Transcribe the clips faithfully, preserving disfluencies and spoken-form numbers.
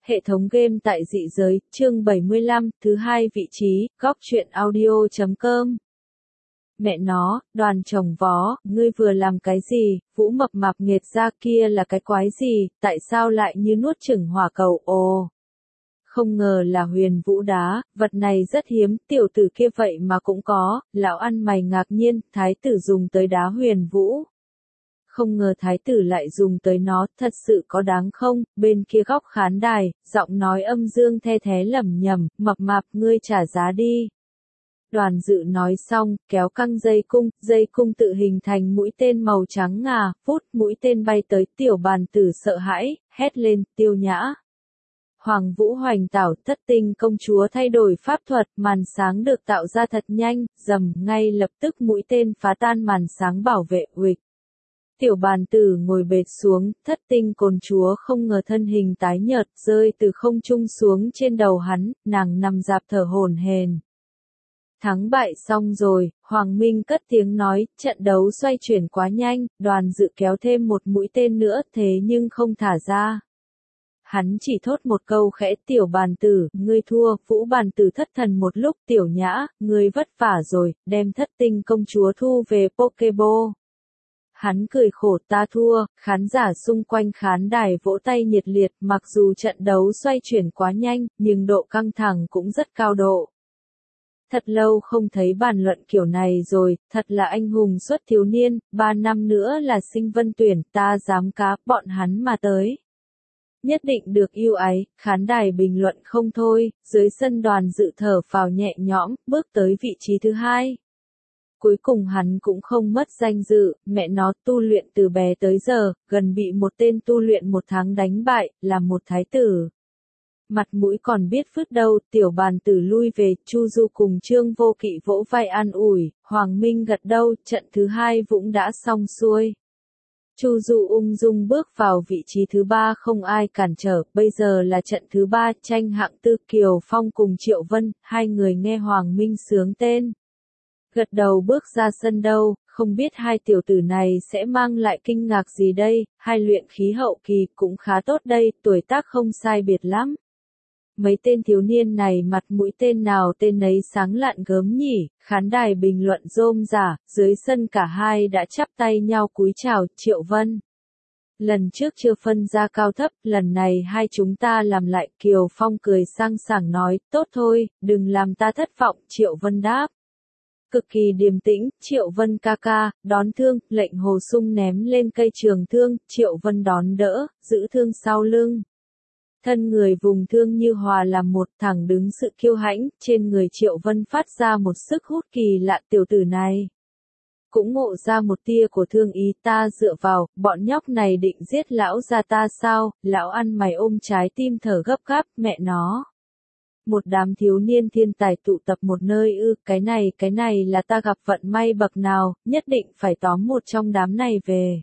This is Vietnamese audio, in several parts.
Hệ thống game tại dị giới, chương bảy mươi lăm, thứ hai vị trí, góc truyện audio chấm com. Mẹ nó, đoàn chồng vó, ngươi vừa làm cái gì, Vũ mập mạp nghệt ra kia là cái quái gì, tại sao lại như nuốt chửng hỏa cầu, ồ. Không ngờ là huyền vũ đá, vật này rất hiếm, tiểu tử kia vậy mà cũng có, lão ăn mày ngạc nhiên, thái tử dùng tới đá huyền vũ. Không ngờ thái tử lại dùng tới nó, thật sự có đáng không, bên kia góc khán đài, giọng nói âm dương the thé lẩm nhẩm, mập mạp ngươi trả giá đi. Đoàn dự nói xong, kéo căng dây cung, dây cung tự hình thành mũi tên màu trắng ngà, phút mũi tên bay tới tiểu bàn tử sợ hãi, hét lên, tiêu nhã. Hoàng Vũ hoành tảo, thất tinh công chúa thay đổi pháp thuật, màn sáng được tạo ra thật nhanh, dầm, ngay lập tức mũi tên phá tan màn sáng bảo vệ, uịch. Tiểu bàn tử ngồi bệt xuống, thất tinh côn chúa không ngờ thân hình tái nhợt rơi từ không trung xuống trên đầu hắn, nàng nằm dạp thở hổn hển. Thắng bại xong rồi, Hoàng Minh cất tiếng nói, trận đấu xoay chuyển quá nhanh, đoàn dự kéo thêm một mũi tên nữa thế nhưng không thả ra. Hắn chỉ thốt một câu khẽ tiểu bàn tử, ngươi thua, Vũ bàn tử thất thần một lúc tiểu nhã, ngươi vất vả rồi, đem thất tinh công chúa thu về Pokeball. Hắn cười khổ ta thua, khán giả xung quanh khán đài vỗ tay nhiệt liệt, mặc dù trận đấu xoay chuyển quá nhanh, nhưng độ căng thẳng cũng rất cao độ. Thật lâu không thấy bàn luận kiểu này rồi, thật là anh hùng xuất thiếu niên, ba năm nữa là sinh vân tuyển, ta dám cá, bọn hắn mà tới. Nhất định được yêu ái, khán đài bình luận không thôi, dưới sân đoàn dự thở phào nhẹ nhõm, bước tới vị trí thứ hai. Cuối cùng hắn cũng không mất danh dự, mẹ nó tu luyện từ bé tới giờ, gần bị một tên tu luyện một tháng đánh bại, là một thái tử. Mặt mũi còn biết phứt đâu, tiểu bàn tử lui về, Chu Du cùng Trương Vô Kỵ vỗ vai an ủi, Hoàng Minh gật đầu, trận thứ hai cũng đã xong xuôi. Chu Du ung dung bước vào vị trí thứ ba không ai cản trở, bây giờ là trận thứ ba, tranh hạng tư Kiều Phong cùng Triệu Vân, hai người nghe Hoàng Minh sướng tên. Gật đầu bước ra sân đâu, không biết hai tiểu tử này sẽ mang lại kinh ngạc gì đây, hai luyện khí hậu kỳ cũng khá tốt đây, tuổi tác không sai biệt lắm. Mấy tên thiếu niên này mặt mũi tên nào tên nấy sáng lạn gớm nhỉ, khán đài bình luận rôm rả, dưới sân cả hai đã chắp tay nhau cúi chào, Triệu Vân. Lần trước chưa phân ra cao thấp, lần này hai chúng ta làm lại, Kiều Phong cười sang sảng nói, tốt thôi, đừng làm ta thất vọng, Triệu Vân đáp. Cực kỳ điềm tĩnh, Triệu Vân ca ca, đón thương, lệnh Hồ Sung ném lên cây trường thương, Triệu Vân đón đỡ, giữ thương sau lưng. Thân người vùng thương như hòa làm một thẳng đứng sự kiêu hãnh, trên người Triệu Vân phát ra một sức hút kỳ lạ tiểu tử này. Cũng ngộ ra một tia của thương ý ta dựa vào, bọn nhóc này định giết lão gia ta sao, lão ăn mày ôm trái tim thở gấp gáp, mẹ nó. Một đám thiếu niên thiên tài tụ tập một nơi ư, cái này cái này là ta gặp vận may bậc nào, nhất định phải tóm một trong đám này về.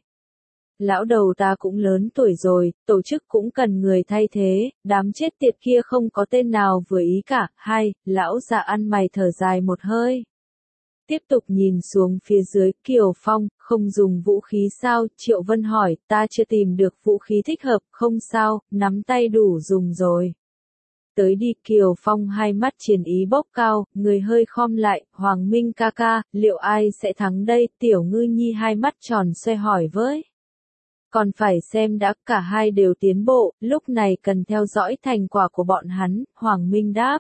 Lão đầu ta cũng lớn tuổi rồi, tổ chức cũng cần người thay thế, đám chết tiệt kia không có tên nào vừa ý cả, hay, lão già ăn mày thở dài một hơi. Tiếp tục nhìn xuống phía dưới, Kiều Phong, không dùng vũ khí sao, Triệu Vân hỏi, ta chưa tìm được vũ khí thích hợp, không sao, nắm tay đủ dùng rồi. Tới đi, Kiều Phong hai mắt chiến ý bốc cao, người hơi khom lại, Hoàng Minh ca ca, liệu ai sẽ thắng đây, tiểu ngư nhi hai mắt tròn xoe hỏi với. Còn phải xem đã, cả hai đều tiến bộ, lúc này cần theo dõi thành quả của bọn hắn, Hoàng Minh đáp.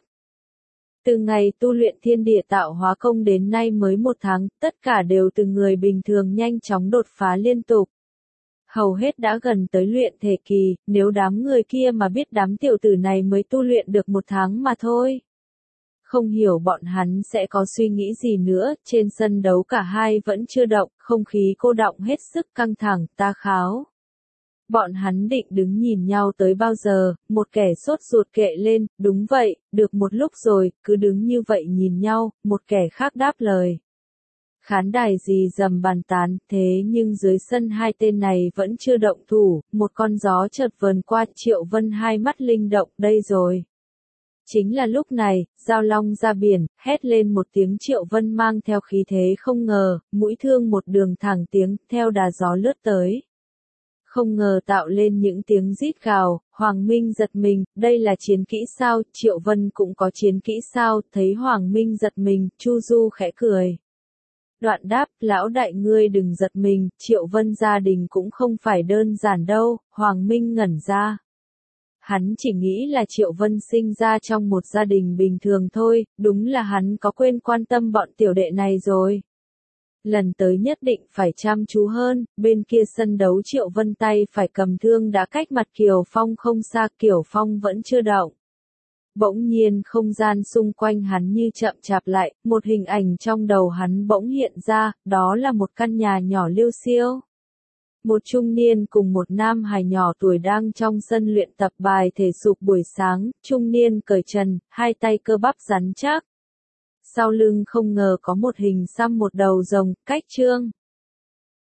Từ ngày tu luyện thiên địa tạo hóa công đến nay mới một tháng, tất cả đều từ người bình thường nhanh chóng đột phá liên tục. Hầu hết đã gần tới luyện thể kỳ, nếu đám người kia mà biết đám tiểu tử này mới tu luyện được một tháng mà thôi. Không hiểu bọn hắn sẽ có suy nghĩ gì nữa, trên sân đấu cả hai vẫn chưa động, không khí cô đọng hết sức căng thẳng, ta kháo. Bọn hắn định đứng nhìn nhau tới bao giờ, một kẻ sốt ruột kệ lên, đúng vậy, được một lúc rồi, cứ đứng như vậy nhìn nhau, một kẻ khác đáp lời. Khán đài gì dầm bàn tán, thế nhưng dưới sân hai tên này vẫn chưa động thủ, một con gió chợt vờn qua, Triệu Vân hai mắt linh động, đây rồi. Chính là lúc này, Giao Long ra biển, hét lên một tiếng, Triệu Vân mang theo khí thế không ngờ, mũi thương một đường thẳng tiếng, theo đà gió lướt tới. Không ngờ tạo lên những tiếng rít gào, Hoàng Minh giật mình, đây là chiến kỹ sao, Triệu Vân cũng có chiến kỹ sao, thấy Hoàng Minh giật mình, Chu Du khẽ cười. Đoạn đáp, lão đại ngươi đừng giật mình, Triệu Vân gia đình cũng không phải đơn giản đâu, Hoàng Minh ngẩn ra. Hắn chỉ nghĩ là Triệu Vân sinh ra trong một gia đình bình thường thôi, đúng là hắn có quên quan tâm bọn tiểu đệ này rồi. Lần tới nhất định phải chăm chú hơn, bên kia sân đấu Triệu Vân tay phải cầm thương đã cách mặt Kiều Phong không xa, Kiều Phong vẫn chưa động. Bỗng nhiên không gian xung quanh hắn như chậm chạp lại, một hình ảnh trong đầu hắn bỗng hiện ra, đó là một căn nhà nhỏ liêu xiêu. Một trung niên cùng một nam hài nhỏ tuổi đang trong sân luyện tập bài thể dục buổi sáng, trung niên cởi trần, hai tay cơ bắp rắn chắc. Sau lưng không ngờ có một hình xăm một đầu rồng, cách trương.